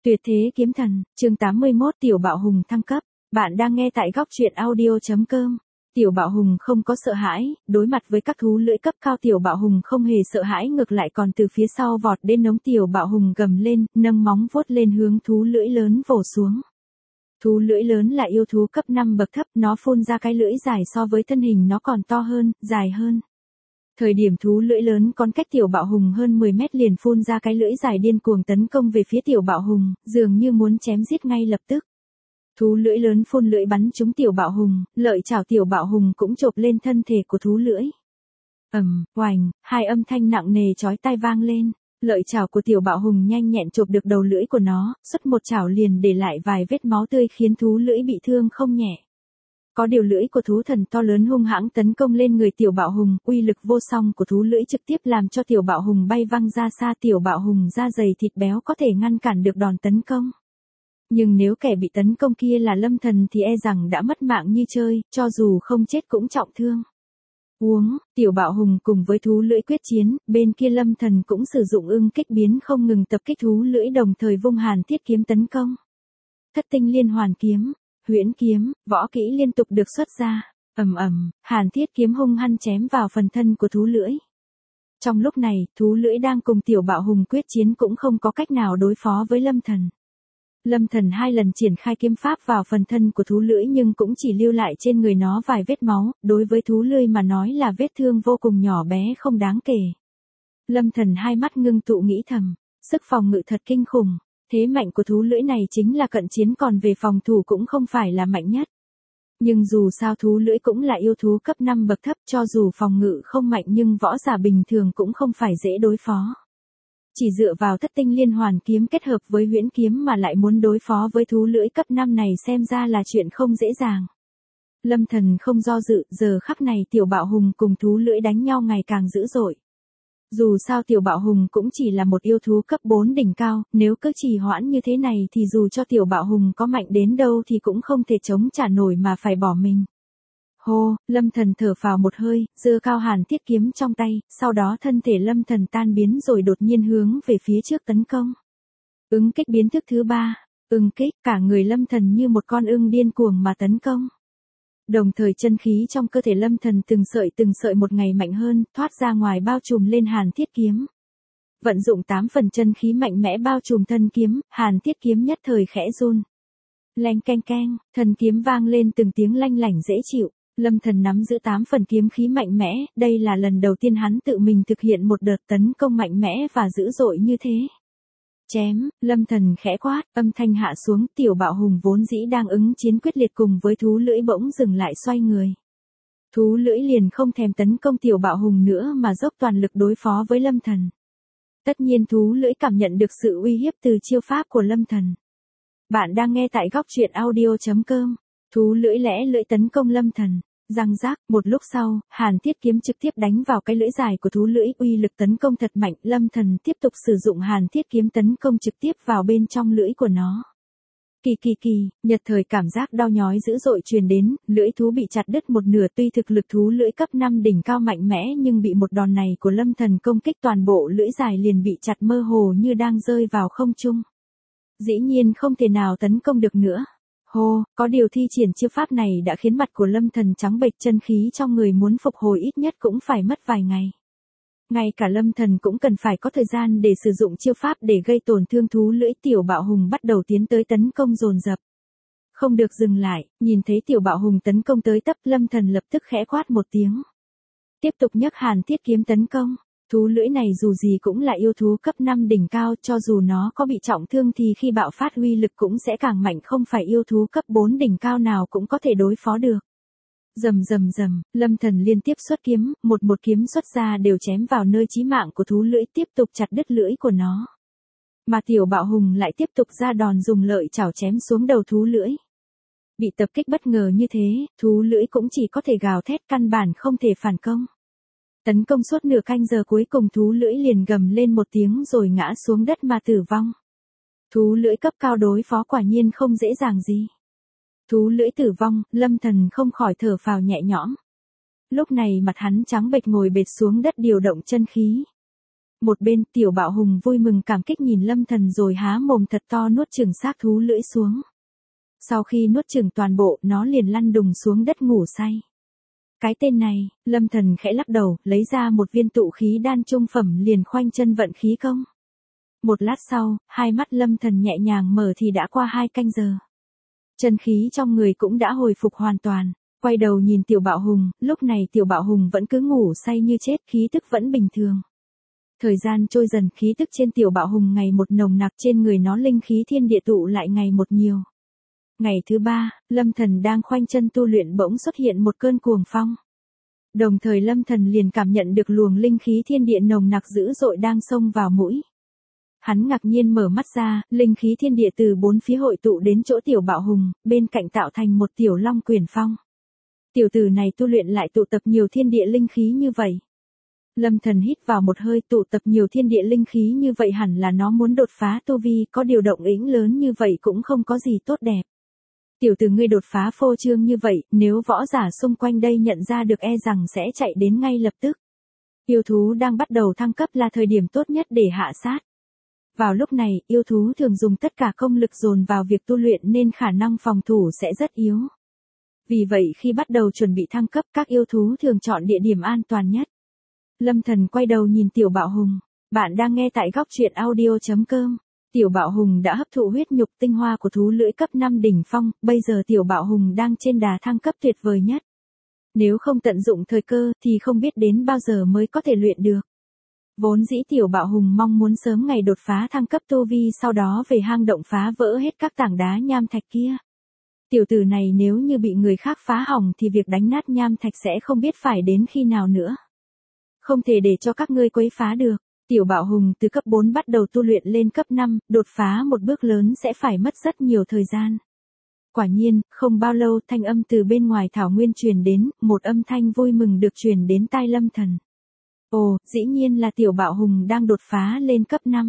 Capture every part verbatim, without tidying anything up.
Tuyệt thế kiếm thần, chương tám mươi mốt Tiểu Bạo Hùng thăng cấp. Bạn đang nghe tại góc truyện audio chấm com. Tiểu Bạo Hùng không có sợ hãi, đối mặt với các thú lưỡi cấp cao Tiểu Bạo Hùng không hề sợ hãi, ngược lại còn từ phía sau vọt đến nống. Tiểu Bạo Hùng gầm lên, nâng móng vuốt lên hướng thú lưỡi lớn vồ xuống. Thú lưỡi lớn là yêu thú cấp năm bậc thấp, nó phun ra cái lưỡi dài so với thân hình nó còn to hơn, dài hơn. Thời điểm thú lưỡi lớn còn cách Tiểu Bạo Hùng hơn mười mét liền phun ra cái lưỡi dài điên cuồng tấn công về phía Tiểu Bạo Hùng, dường như muốn chém giết ngay lập tức. Thú lưỡi lớn phun lưỡi bắn trúng Tiểu Bạo Hùng, lợi chảo Tiểu Bạo Hùng cũng chộp lên thân thể của thú lưỡi. Ầm, oành, hai âm thanh nặng nề chói tai vang lên, lợi chảo của Tiểu Bạo Hùng nhanh nhẹn chộp được đầu lưỡi của nó, xuất một chảo liền để lại vài vết máu tươi khiến thú lưỡi bị thương không nhẹ. Có điều lưỡi của thú thần to lớn hung hãng tấn công lên người Tiểu Bạo Hùng, uy lực vô song của thú lưỡi trực tiếp làm cho Tiểu Bạo Hùng bay văng ra xa. Tiểu Bạo Hùng da dày thịt béo có thể ngăn cản được đòn tấn công. Nhưng nếu kẻ bị tấn công kia là Lâm Thần thì e rằng đã mất mạng như chơi, cho dù không chết cũng trọng thương. Uống, Tiểu Bạo Hùng cùng với thú lưỡi quyết chiến, bên kia Lâm Thần cũng sử dụng ưng kích biến không ngừng tập kích thú lưỡi, đồng thời vung hàn thiết kiếm tấn công. Thất tinh liên hoàn kiếm, huyễn kiếm, võ kỹ liên tục được xuất ra, ầm ầm, hàn thiết kiếm hung hăng chém vào phần thân của thú lưỡi. Trong lúc này, thú lưỡi đang cùng Tiểu Bạo Hùng quyết chiến cũng không có cách nào đối phó với Lâm Thần. Lâm Thần hai lần triển khai kiếm pháp vào phần thân của thú lưỡi nhưng cũng chỉ lưu lại trên người nó vài vết máu, đối với thú lưỡi mà nói là vết thương vô cùng nhỏ bé không đáng kể. Lâm Thần hai mắt ngưng tụ nghĩ thầm, sức phòng ngự thật kinh khủng. Thế mạnh của thú lưỡi này chính là cận chiến, còn về phòng thủ cũng không phải là mạnh nhất. Nhưng dù sao thú lưỡi cũng là yêu thú cấp năm bậc thấp, cho dù phòng ngự không mạnh nhưng võ giả bình thường cũng không phải dễ đối phó. Chỉ dựa vào thất tinh liên hoàn kiếm kết hợp với huyễn kiếm mà lại muốn đối phó với thú lưỡi cấp năm này xem ra là chuyện không dễ dàng. Lâm Thần không do dự, giờ khắc này Tiểu Bạo Hùng cùng thú lưỡi đánh nhau ngày càng dữ dội. Dù sao Tiểu Bạo Hùng cũng chỉ là một yêu thú cấp bốn đỉnh cao, nếu cứ trì hoãn như thế này thì dù cho Tiểu Bạo Hùng có mạnh đến đâu thì cũng không thể chống trả nổi mà phải bỏ mình. Hô, Lâm Thần thở phào một hơi, giơ cao hàn thiết kiếm trong tay, sau đó thân thể Lâm Thần tan biến rồi đột nhiên hướng về phía trước tấn công. Ứng kích biến thức thứ ba, ưng kích, cả người Lâm Thần như một con ưng điên cuồng mà tấn công. Đồng thời chân khí trong cơ thể Lâm Thần từng sợi từng sợi một ngày mạnh hơn, thoát ra ngoài bao trùm lên hàn thiết kiếm. Vận dụng tám phần chân khí mạnh mẽ bao trùm thân kiếm, hàn thiết kiếm nhất thời khẽ run. Leng keng keng, thân kiếm vang lên từng tiếng lanh lảnh dễ chịu. Lâm Thần nắm giữ tám phần kiếm khí mạnh mẽ, đây là lần đầu tiên hắn tự mình thực hiện một đợt tấn công mạnh mẽ và dữ dội như thế. Chém, Lâm Thần khẽ quát, âm thanh hạ xuống, Tiểu Bạo Hùng vốn dĩ đang ứng chiến quyết liệt cùng với thú lưỡi bỗng dừng lại xoay người. Thú lưỡi liền không thèm tấn công Tiểu Bạo Hùng nữa mà dốc toàn lực đối phó với Lâm Thần. Tất nhiên thú lưỡi cảm nhận được sự uy hiếp từ chiêu pháp của Lâm Thần. Bạn đang nghe tại góc truyện audio chấm com. Thú lưỡi lẽ lưỡi tấn công Lâm Thần. Răng rác, một lúc sau, hàn thiết kiếm trực tiếp đánh vào cái lưỡi dài của thú lưỡi, uy lực tấn công thật mạnh. Lâm Thần tiếp tục sử dụng hàn thiết kiếm tấn công trực tiếp vào bên trong lưỡi của nó. Kỳ kỳ kỳ, nhật thời cảm giác đau nhói dữ dội truyền đến, lưỡi thú bị chặt đứt một nửa. Tuy thực lực thú lưỡi cấp năm đỉnh cao mạnh mẽ nhưng bị một đòn này của Lâm Thần công kích, toàn bộ lưỡi dài liền bị chặt mơ hồ như đang rơi vào không trung. Dĩ nhiên không thể nào tấn công được nữa. Hô, có điều thi triển chiêu pháp này đã khiến mặt của Lâm Thần trắng bệch, chân khí trong người muốn phục hồi ít nhất cũng phải mất vài ngày. Ngay cả Lâm Thần cũng cần phải có thời gian để sử dụng chiêu pháp để gây tổn thương thú lưỡi. Tiểu Bạo Hùng bắt đầu tiến tới tấn công dồn dập. Không được dừng lại, nhìn thấy Tiểu Bạo Hùng tấn công tới tấp, Lâm Thần lập tức khẽ quát một tiếng. Tiếp tục nhấc hàn thiết kiếm tấn công. Thú lưỡi này dù gì cũng là yêu thú cấp năm đỉnh cao, cho dù nó có bị trọng thương thì khi bạo phát uy lực cũng sẽ càng mạnh, không phải yêu thú cấp bốn đỉnh cao nào cũng có thể đối phó được. Rầm rầm rầm, Lâm Thần liên tiếp xuất kiếm, một một kiếm xuất ra đều chém vào nơi chí mạng của thú lưỡi, tiếp tục chặt đứt lưỡi của nó. Mà Tiểu Bạo Hùng lại tiếp tục ra đòn dùng lợi chảo chém xuống đầu thú lưỡi. Bị tập kích bất ngờ như thế, thú lưỡi cũng chỉ có thể gào thét, căn bản không thể phản công. Tấn công suốt nửa canh giờ cuối cùng thú lưỡi liền gầm lên một tiếng rồi ngã xuống đất mà tử vong. Thú lưỡi cấp cao đối phó quả nhiên không dễ dàng gì. Thú lưỡi tử vong, Lâm Thần không khỏi thở phào nhẹ nhõm. Lúc này mặt hắn trắng bệch ngồi bệt xuống đất điều động chân khí. Một bên Tiểu Bạo Hùng vui mừng cảm kích nhìn Lâm Thần rồi há mồm thật to nuốt chửng xác thú lưỡi xuống. Sau khi nuốt chửng toàn bộ, nó liền lăn đùng xuống đất ngủ say. Cái tên này, Lâm Thần khẽ lắc đầu, lấy ra một viên tụ khí đan trung phẩm liền khoanh chân vận khí công. Một lát sau, hai mắt Lâm Thần nhẹ nhàng mở thì đã qua hai canh giờ. Chân khí trong người cũng đã hồi phục hoàn toàn. Quay đầu nhìn Tiểu Bạo Hùng, lúc này Tiểu Bạo Hùng vẫn cứ ngủ say như chết, khí tức vẫn bình thường. Thời gian trôi dần, khí tức trên Tiểu Bạo Hùng ngày một nồng nặc, trên người nó linh khí thiên địa tụ lại ngày một nhiều. Ngày thứ ba, Lâm Thần đang khoanh chân tu luyện bỗng xuất hiện một cơn cuồng phong. Đồng thời Lâm Thần liền cảm nhận được luồng linh khí thiên địa nồng nặc dữ dội đang xông vào mũi. Hắn ngạc nhiên mở mắt ra, linh khí thiên địa từ bốn phía hội tụ đến chỗ Tiểu Bạo Hùng, bên cạnh tạo thành một tiểu long quyển phong. Tiểu tử này tu luyện lại tụ tập nhiều thiên địa linh khí như vậy. Lâm Thần hít vào một hơi, tụ tập nhiều thiên địa linh khí như vậy hẳn là nó muốn đột phá tu vi, có điều động tĩnh lớn như vậy cũng không có gì tốt đẹp. Tiểu tử ngươi đột phá phô trương như vậy, nếu võ giả xung quanh đây nhận ra được e rằng sẽ chạy đến ngay lập tức. Yêu thú đang bắt đầu thăng cấp là thời điểm tốt nhất để hạ sát. Vào lúc này, yêu thú thường dùng tất cả công lực dồn vào việc tu luyện nên khả năng phòng thủ sẽ rất yếu. Vì vậy khi bắt đầu chuẩn bị thăng cấp, các yêu thú thường chọn địa điểm an toàn nhất. Lâm Thần quay đầu nhìn Tiểu Bạo Hùng. Bạn đang nghe tại góc truyện audio chấm com. Tiểu Bạo Hùng đã hấp thụ huyết nhục tinh hoa của thú lưỡi cấp năm đỉnh phong, bây giờ Tiểu Bạo Hùng đang trên đà thăng cấp tuyệt vời nhất. Nếu không tận dụng thời cơ thì không biết đến bao giờ mới có thể luyện được. Vốn dĩ Tiểu Bạo Hùng mong muốn sớm ngày đột phá thăng cấp tu vi, sau đó về hang động phá vỡ hết các tảng đá nham thạch kia. Tiểu tử này nếu như bị người khác phá hỏng thì việc đánh nát nham thạch sẽ không biết phải đến khi nào nữa. Không thể để cho các ngươi quấy phá được. Tiểu Bạo Hùng từ cấp bốn bắt đầu tu luyện lên cấp năm, đột phá một bước lớn sẽ phải mất rất nhiều thời gian. Quả nhiên, không bao lâu thanh âm từ bên ngoài thảo nguyên truyền đến, một âm thanh vui mừng được truyền đến tai Lâm Thần. Ồ, dĩ nhiên là Tiểu Bạo Hùng đang đột phá lên cấp năm.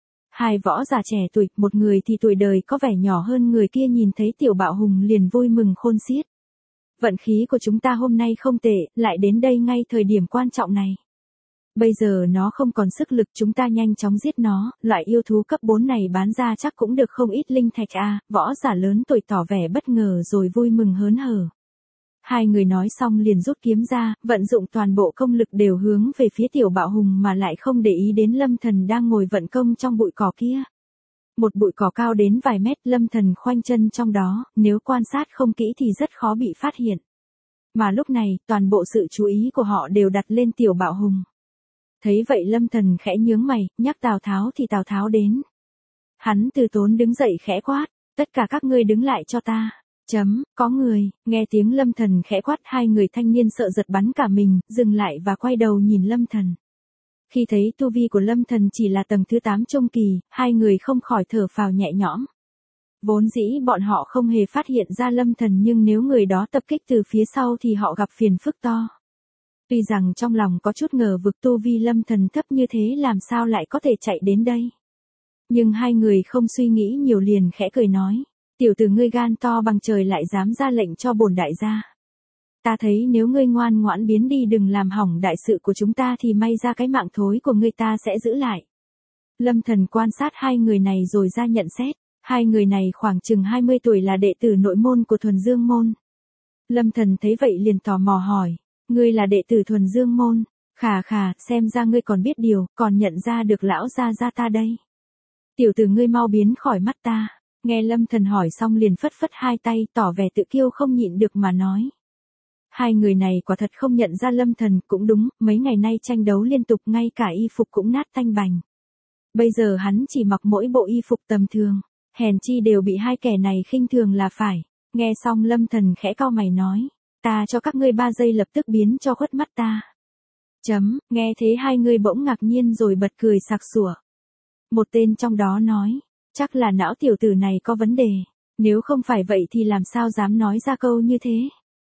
Hai võ giả trẻ tuổi, một người thì tuổi đời có vẻ nhỏ hơn người kia, nhìn thấy Tiểu Bạo Hùng liền vui mừng khôn xiết. Vận khí của chúng ta hôm nay không tệ, lại đến đây ngay thời điểm quan trọng này. Bây giờ nó không còn sức lực, chúng ta nhanh chóng giết nó, loại yêu thú cấp bốn này bán ra chắc cũng được không ít linh thạch à, võ giả lớn tuổi tỏ vẻ bất ngờ rồi vui mừng hớn hở. Hai người nói xong liền rút kiếm ra, vận dụng toàn bộ công lực đều hướng về phía Tiểu Bạo Hùng mà lại không để ý đến Lâm Thần đang ngồi vận công trong bụi cỏ kia. Một bụi cỏ cao đến vài mét, Lâm Thần khoanh chân trong đó, nếu quan sát không kỹ thì rất khó bị phát hiện. Mà lúc này, toàn bộ sự chú ý của họ đều đặt lên Tiểu Bạo Hùng. Thấy vậy Lâm Thần khẽ nhướng mày, nhắc Tào Tháo thì Tào Tháo đến. Hắn từ tốn đứng dậy khẽ quát, tất cả các ngươi đứng lại cho ta. Chấm, có người, nghe tiếng Lâm Thần khẽ quát, hai người thanh niên sợ giật bắn cả mình, dừng lại và quay đầu nhìn Lâm Thần. Khi thấy tu vi của Lâm Thần chỉ là tầng thứ tám trung kỳ, hai người không khỏi thở phào nhẹ nhõm. Vốn dĩ bọn họ không hề phát hiện ra Lâm Thần, nhưng nếu người đó tập kích từ phía sau thì họ gặp phiền phức to. Tuy rằng trong lòng có chút ngờ vực tu vi Lâm Thần thấp như thế làm sao lại có thể chạy đến đây. Nhưng hai người không suy nghĩ nhiều liền khẽ cười nói. Tiểu tử ngươi gan to bằng trời lại dám ra lệnh cho bổn đại gia. Ta thấy nếu ngươi ngoan ngoãn biến đi đừng làm hỏng đại sự của chúng ta thì may ra cái mạng thối của ngươi ta sẽ giữ lại. Lâm Thần quan sát hai người này rồi ra nhận xét. Hai người này khoảng chừng hai mươi tuổi, là đệ tử nội môn của Thuần Dương môn. Lâm Thần thấy vậy liền tò mò hỏi. Ngươi là đệ tử Thuần Dương môn? Khà khà, xem ra ngươi còn biết điều, còn nhận ra được lão gia gia ta đây. Tiểu tử ngươi mau biến khỏi mắt ta. Nghe Lâm Thần hỏi xong liền phất phất hai tay, tỏ vẻ tự kiêu không nhịn được mà nói. Hai người này quả thật không nhận ra Lâm Thần, cũng đúng, mấy ngày nay tranh đấu liên tục ngay cả y phục cũng nát tanh bành. Bây giờ hắn chỉ mặc mỗi bộ y phục tầm thường, hèn chi đều bị hai kẻ này khinh thường là phải. Nghe xong Lâm Thần khẽ cau mày nói, ta cho các ngươi ba giây lập tức biến cho khuất mắt ta. Chấm, nghe thế hai người bỗng ngạc nhiên rồi bật cười sặc sủa. Một tên trong đó nói, chắc là não tiểu tử này có vấn đề, nếu không phải vậy thì làm sao dám nói ra câu như thế.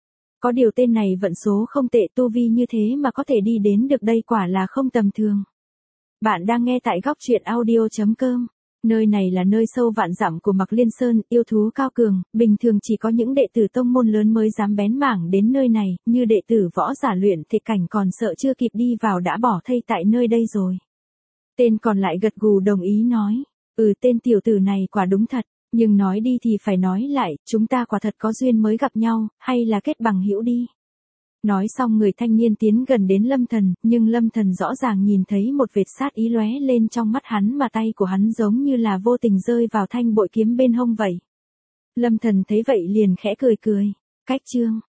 Có điều tên này vận số không tệ, tu vi như thế mà có thể đi đến được đây quả là không tầm thường. Bạn đang nghe tại góc truyện audio chấm com. Nơi này là nơi sâu vạn dặm của Mạc Liên Sơn, yêu thú cao cường, bình thường chỉ có những đệ tử tông môn lớn mới dám bén mảng đến nơi này, như đệ tử võ giả luyện thể cảnh còn sợ chưa kịp đi vào đã bỏ thây tại nơi đây rồi. Tên còn lại gật gù đồng ý nói, ừ tên tiểu tử này quả đúng thật, nhưng nói đi thì phải nói lại, chúng ta quả thật có duyên mới gặp nhau, hay là kết bằng hữu đi. Nói xong người thanh niên tiến gần đến Lâm Thần, nhưng Lâm Thần rõ ràng nhìn thấy một vệt sát ý lóe lên trong mắt hắn mà tay của hắn giống như là vô tình rơi vào thanh bội kiếm bên hông vậy. Lâm Thần thấy vậy liền khẽ cười cười, cách chương.